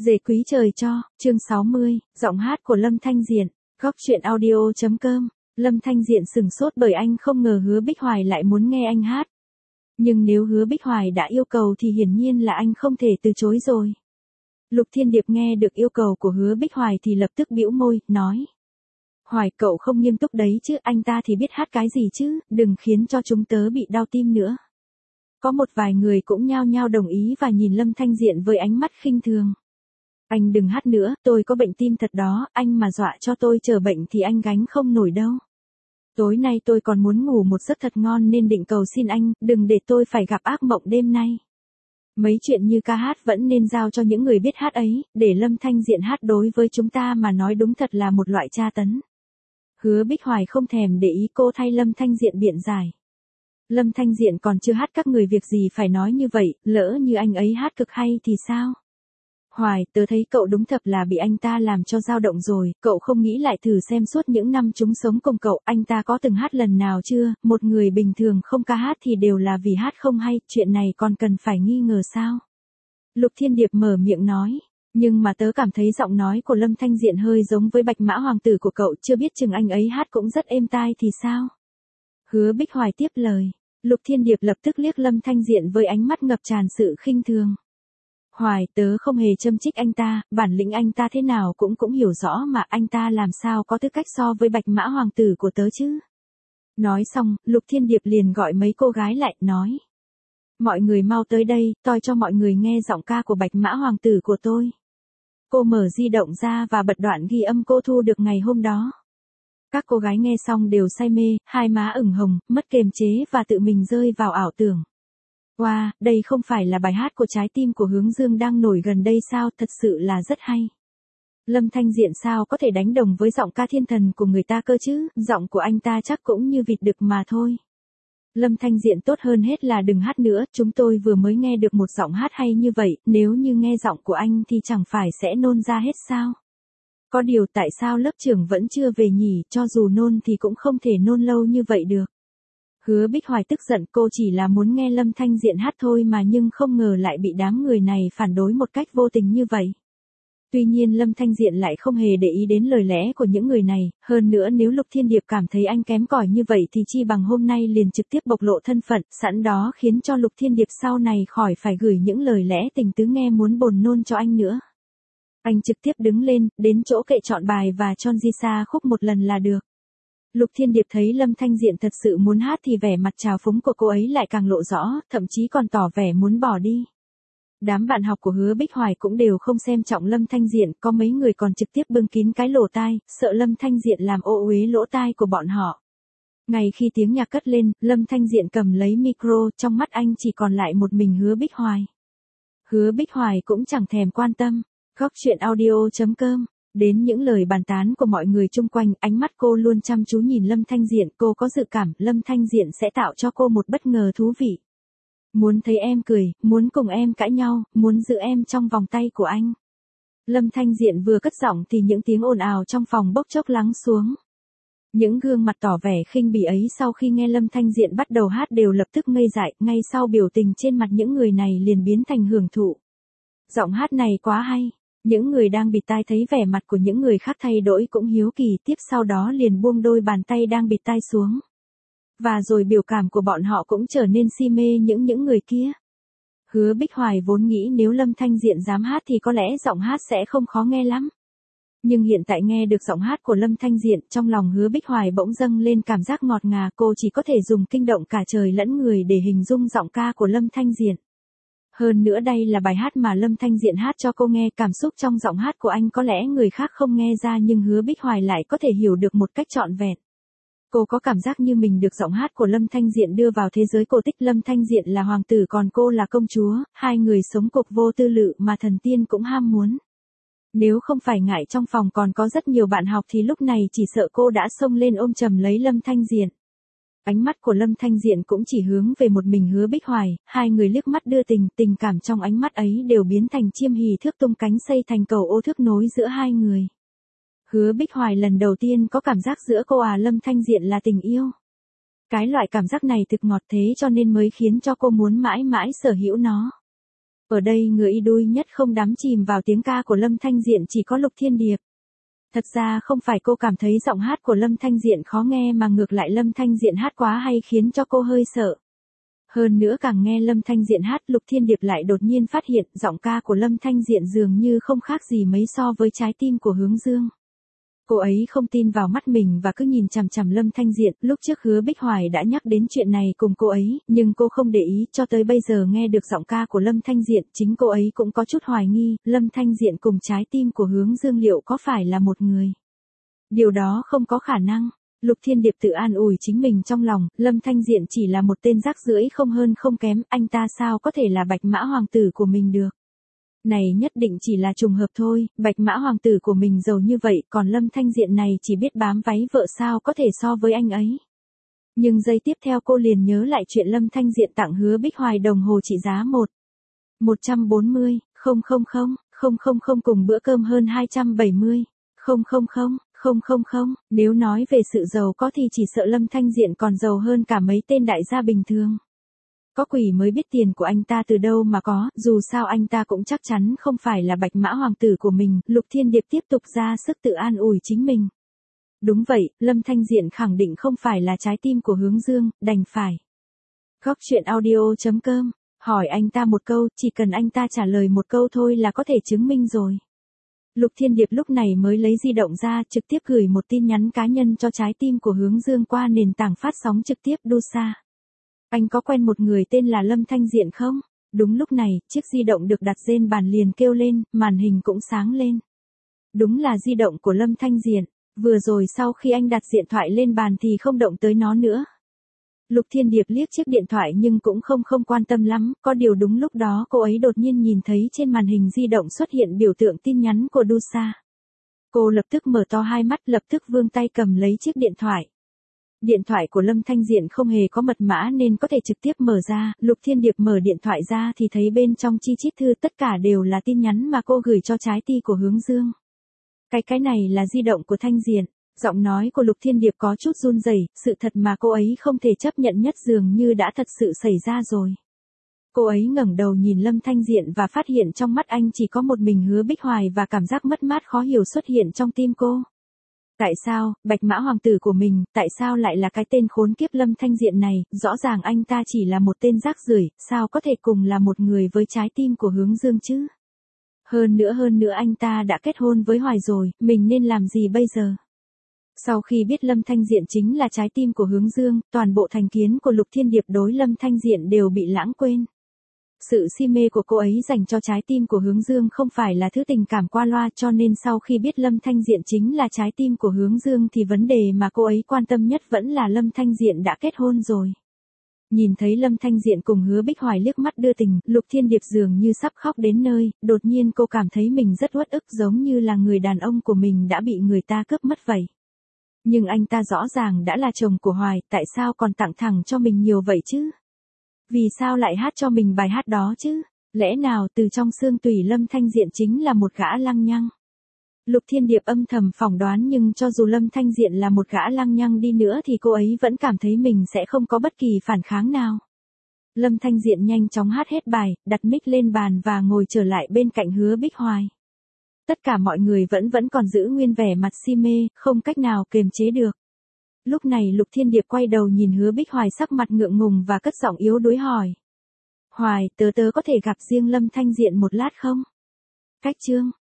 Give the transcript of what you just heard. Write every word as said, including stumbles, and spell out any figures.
Dề quý trời cho, chương sáu mươi, giọng hát của Lâm Thanh Diện, góc truyện audio chấm com. Lâm Thanh Diện sừng sốt bởi anh không ngờ Hứa Bích Hoài lại muốn nghe anh hát. Nhưng nếu Hứa Bích Hoài đã yêu cầu thì hiển nhiên là anh không thể từ chối rồi. Lục Thiên Điệp nghe được yêu cầu của Hứa Bích Hoài thì lập tức bĩu môi, nói. Hoài cậu không nghiêm túc đấy chứ, anh ta thì biết hát cái gì chứ, đừng khiến cho chúng tớ bị đau tim nữa. Có một vài người cũng nhao nhao đồng ý và nhìn Lâm Thanh Diện với ánh mắt khinh thường. Anh đừng hát nữa, tôi có bệnh tim thật đó, anh mà dọa cho tôi chờ bệnh thì anh gánh không nổi đâu. Tối nay tôi còn muốn ngủ một giấc thật ngon nên định cầu xin anh, đừng để tôi phải gặp ác mộng đêm nay. Mấy chuyện như ca hát vẫn nên giao cho những người biết hát ấy, để Lâm Thanh Diện hát đối với chúng ta mà nói đúng thật là một loại tra tấn. Hứa Bích Hoài không thèm để ý cô thay Lâm Thanh Diện biện giải. Lâm Thanh Diện còn chưa hát các người việc gì phải nói như vậy, lỡ như anh ấy hát cực hay thì sao? Hoài, tớ thấy cậu đúng thật là bị anh ta làm cho dao động rồi, cậu không nghĩ lại thử xem suốt những năm chúng sống cùng cậu, anh ta có từng hát lần nào chưa, một người bình thường không ca hát thì đều là vì hát không hay, chuyện này còn cần phải nghi ngờ sao? Lục Thiên Điệp mở miệng nói, nhưng mà tớ cảm thấy giọng nói của Lâm Thanh Diện hơi giống với Bạch Mã Hoàng tử của cậu, chưa biết chừng anh ấy hát cũng rất êm tai thì sao? Hứa Bích Hoài tiếp lời, Lục Thiên Điệp lập tức liếc Lâm Thanh Diện với ánh mắt ngập tràn sự khinh thường. Hoài, tớ không hề châm chích anh ta, bản lĩnh anh ta thế nào cũng cũng hiểu rõ mà anh ta làm sao có tư cách so với Bạch Mã Hoàng tử của tớ chứ. Nói xong, Lục Thiên Điệp liền gọi mấy cô gái lại, nói. Mọi người mau tới đây, tôi cho mọi người nghe giọng ca của Bạch Mã Hoàng tử của tôi. Cô mở di động ra và bật đoạn ghi âm cô thu được ngày hôm đó. Các cô gái nghe xong đều say mê, hai má ửng hồng, mất kiềm chế và tự mình rơi vào ảo tưởng. Wow, đây không phải là bài hát của trái tim của Hướng Dương đang nổi gần đây sao, thật sự là rất hay. Lâm Thanh Diện sao có thể đánh đồng với giọng ca thiên thần của người ta cơ chứ, giọng của anh ta chắc cũng như vịt đực mà thôi. Lâm Thanh Diện tốt hơn hết là đừng hát nữa, chúng tôi vừa mới nghe được một giọng hát hay như vậy, nếu như nghe giọng của anh thì chẳng phải sẽ nôn ra hết sao. Có điều tại sao lớp trưởng vẫn chưa về nhỉ, cho dù nôn thì cũng không thể nôn lâu như vậy được. Hứa Bích Hoài tức giận, cô chỉ là muốn nghe Lâm Thanh Diện hát thôi mà nhưng không ngờ lại bị đám người này phản đối một cách vô tình như vậy. Tuy nhiên Lâm Thanh Diện lại không hề để ý đến lời lẽ của những người này, hơn nữa nếu Lục Thiên Điệp cảm thấy anh kém cỏi như vậy thì chi bằng hôm nay liền trực tiếp bộc lộ thân phận, sẵn đó khiến cho Lục Thiên Điệp sau này khỏi phải gửi những lời lẽ tình tứ nghe muốn bồn nôn cho anh nữa. Anh trực tiếp đứng lên, đến chỗ kệ chọn bài và chon di sa khúc một lần là được. Lục Thiên Điệp thấy Lâm Thanh Diện thật sự muốn hát thì vẻ mặt trào phúng của cô ấy lại càng lộ rõ, thậm chí còn tỏ vẻ muốn bỏ đi. Đám bạn học của Hứa Bích Hoài cũng đều không xem trọng Lâm Thanh Diện, có mấy người còn trực tiếp bưng kín cái lỗ tai, sợ Lâm Thanh Diện làm ô uế lỗ tai của bọn họ. Ngay khi tiếng nhạc cất lên, Lâm Thanh Diện cầm lấy micro, trong mắt anh chỉ còn lại một mình Hứa Bích Hoài. Hứa Bích Hoài cũng chẳng thèm quan tâm. Góc truyện audio chấm com. Đến những lời bàn tán của mọi người chung quanh, ánh mắt cô luôn chăm chú nhìn Lâm Thanh Diện, cô có dự cảm Lâm Thanh Diện sẽ tạo cho cô một bất ngờ thú vị. Muốn thấy em cười, muốn cùng em cãi nhau, muốn giữ em trong vòng tay của anh. Lâm Thanh Diện vừa cất giọng thì những tiếng ồn ào trong phòng bốc chốc lắng xuống. Những gương mặt tỏ vẻ khinh bỉ ấy sau khi nghe Lâm Thanh Diện bắt đầu hát đều lập tức ngây dại, ngay sau biểu tình trên mặt những người này liền biến thành hưởng thụ. Giọng hát này quá hay. Những người đang bịt tai thấy vẻ mặt của những người khác thay đổi cũng hiếu kỳ, tiếp sau đó liền buông đôi bàn tay đang bịt tai xuống. Và rồi biểu cảm của bọn họ cũng trở nên si mê những những người kia. Hứa Bích Hoài vốn nghĩ nếu Lâm Thanh Diện dám hát thì có lẽ giọng hát sẽ không khó nghe lắm. Nhưng hiện tại nghe được giọng hát của Lâm Thanh Diện, trong lòng Hứa Bích Hoài bỗng dâng lên cảm giác ngọt ngà, cô chỉ có thể dùng kinh động cả trời lẫn người để hình dung giọng ca của Lâm Thanh Diện. Hơn nữa đây là bài hát mà Lâm Thanh Diện hát cho cô nghe, cảm xúc trong giọng hát của anh có lẽ người khác không nghe ra nhưng Hứa Bích Hoài lại có thể hiểu được một cách trọn vẹn. Cô có cảm giác như mình được giọng hát của Lâm Thanh Diện đưa vào thế giới cổ tích. Lâm Thanh Diện là hoàng tử còn cô là công chúa, hai người sống cục vô tư lự mà thần tiên cũng ham muốn. Nếu không phải ngại trong phòng còn có rất nhiều bạn học thì lúc này chỉ sợ cô đã xông lên ôm chầm lấy Lâm Thanh Diện. Ánh mắt của Lâm Thanh Diện cũng chỉ hướng về một mình Hứa Bích Hoài, hai người liếc mắt đưa tình, tình cảm trong ánh mắt ấy đều biến thành chiêm hì thước tung cánh xây thành cầu ô thước nối giữa hai người. Hứa Bích Hoài lần đầu tiên có cảm giác giữa cô à Lâm Thanh Diện là tình yêu. Cái loại cảm giác này thực ngọt thế cho nên mới khiến cho cô muốn mãi mãi sở hữu nó. Ở đây người y đui nhất không đắm chìm vào tiếng ca của Lâm Thanh Diện chỉ có Lục Thiên Điệp. Thật ra không phải cô cảm thấy giọng hát của Lâm Thanh Diện khó nghe mà ngược lại Lâm Thanh Diện hát quá hay khiến cho cô hơi sợ. Hơn nữa càng nghe Lâm Thanh Diện hát, Lục Thiên Điệp lại đột nhiên phát hiện giọng ca của Lâm Thanh Diện dường như không khác gì mấy so với trái tim của Hướng Dương. Cô ấy không tin vào mắt mình và cứ nhìn chằm chằm Lâm Thanh Diện. Lúc trước Hứa Bích Hoài đã nhắc đến chuyện này cùng cô ấy, nhưng cô không để ý, cho tới bây giờ nghe được giọng ca của Lâm Thanh Diện, chính cô ấy cũng có chút hoài nghi, Lâm Thanh Diện cùng trái tim của Hướng Dương liệu có phải là một người. Điều đó không có khả năng. Lục Thiên Điệp tự an ủi chính mình trong lòng, Lâm Thanh Diện chỉ là một tên rác rưởi không hơn không kém, anh ta sao có thể là Bạch Mã Hoàng tử của mình được. Này nhất định chỉ là trùng hợp thôi, Bạch Mã Hoàng tử của mình giàu như vậy, còn Lâm Thanh Diện này chỉ biết bám váy vợ sao có thể so với anh ấy. Nhưng giây tiếp theo cô liền nhớ lại chuyện Lâm Thanh Diện tặng Hứa Bích Hoài đồng hồ trị giá một một trăm bốn mươi, không không không, không không không cùng bữa cơm hơn hai trăm bảy mươi, không không không, không không không, nếu nói về sự giàu có thì chỉ sợ Lâm Thanh Diện còn giàu hơn cả mấy tên đại gia bình thường. Có quỷ mới biết tiền của anh ta từ đâu mà có, dù sao anh ta cũng chắc chắn không phải là Bạch Mã Hoàng tử của mình, Lục Thiên Điệp tiếp tục ra sức tự an ủi chính mình. Đúng vậy, Lâm Thanh Diện khẳng định không phải là trái tim của Hướng Dương, đành phải. Góc truyện audio chấm com, hỏi anh ta một câu, chỉ cần anh ta trả lời một câu thôi là có thể chứng minh rồi. Lục Thiên Điệp lúc này mới lấy di động ra, trực tiếp gửi một tin nhắn cá nhân cho trái tim của Hướng Dương qua nền tảng phát sóng trực tiếp Dusa. Anh có quen một người tên là Lâm Thanh Diện không? Đúng lúc này, chiếc di động được đặt trên bàn liền kêu lên, màn hình cũng sáng lên. Đúng là di động của Lâm Thanh Diện, vừa rồi sau khi anh đặt điện thoại lên bàn thì không động tới nó nữa. Lục Thiên Điệp liếc chiếc điện thoại nhưng cũng không không quan tâm lắm, có điều đúng lúc đó cô ấy đột nhiên nhìn thấy trên màn hình di động xuất hiện biểu tượng tin nhắn của Dusa. Cô lập tức mở to hai mắt, lập tức vươn tay cầm lấy chiếc điện thoại. Điện thoại của Lâm Thanh Diện không hề có mật mã nên có thể trực tiếp mở ra, Lục Thiên Điệp mở điện thoại ra thì thấy bên trong chi chít thư tất cả đều là tin nhắn mà cô gửi cho trái tim của Hướng Dương. Cái cái này là di động của Thanh Diện. Giọng nói của Lục Thiên Điệp có chút run rẩy, sự thật mà cô ấy không thể chấp nhận nhất dường như đã thật sự xảy ra rồi. Cô ấy ngẩng đầu nhìn Lâm Thanh Diện và phát hiện trong mắt anh chỉ có một mình Hứa Bích Hoài và cảm giác mất mát khó hiểu xuất hiện trong tim cô. Tại sao, Bạch Mã Hoàng tử của mình, tại sao lại là cái tên khốn kiếp Lâm Thanh Diện này, rõ ràng anh ta chỉ là một tên rác rưởi, sao có thể cùng là một người với trái tim của Hướng Dương chứ? Hơn nữa hơn nữa anh ta đã kết hôn với Hoài rồi, mình nên làm gì bây giờ? Sau khi biết Lâm Thanh Diện chính là trái tim của Hướng Dương, toàn bộ thành kiến của Lục Thiên Điệp đối Lâm Thanh Diện đều bị lãng quên. Sự si mê của cô ấy dành cho trái tim của Hướng Dương không phải là thứ tình cảm qua loa, cho nên sau khi biết Lâm Thanh Diện chính là trái tim của Hướng Dương thì vấn đề mà cô ấy quan tâm nhất vẫn là Lâm Thanh Diện đã kết hôn rồi. Nhìn thấy Lâm Thanh Diện cùng Hứa Bích Hoài liếc mắt đưa tình, Lục Thiên Điệp dường như sắp khóc đến nơi, đột nhiên cô cảm thấy mình rất uất ức, giống như là người đàn ông của mình đã bị người ta cướp mất vậy. Nhưng anh ta rõ ràng đã là chồng của Hoài, tại sao còn tặng thẳng cho mình nhiều vậy chứ? Vì sao lại hát cho mình bài hát đó chứ? Lẽ nào từ trong xương tủy Lâm Thanh Diện chính là một gã lăng nhăng? Lục Thiên Điệp âm thầm phỏng đoán, nhưng cho dù Lâm Thanh Diện là một gã lăng nhăng đi nữa thì cô ấy vẫn cảm thấy mình sẽ không có bất kỳ phản kháng nào. Lâm Thanh Diện nhanh chóng hát hết bài, đặt mic lên bàn và ngồi trở lại bên cạnh Hứa Bích Hoài. Tất cả mọi người vẫn vẫn còn giữ nguyên vẻ mặt si mê, không cách nào kiềm chế được. Lúc này Lục Thiên Điệp quay đầu nhìn Hứa Bích Hoài sắc mặt ngượng ngùng và cất giọng yếu đuối hỏi. Hoài, tớ tớ có thể gặp riêng Lâm Thanh Diện một lát không? Cách chương.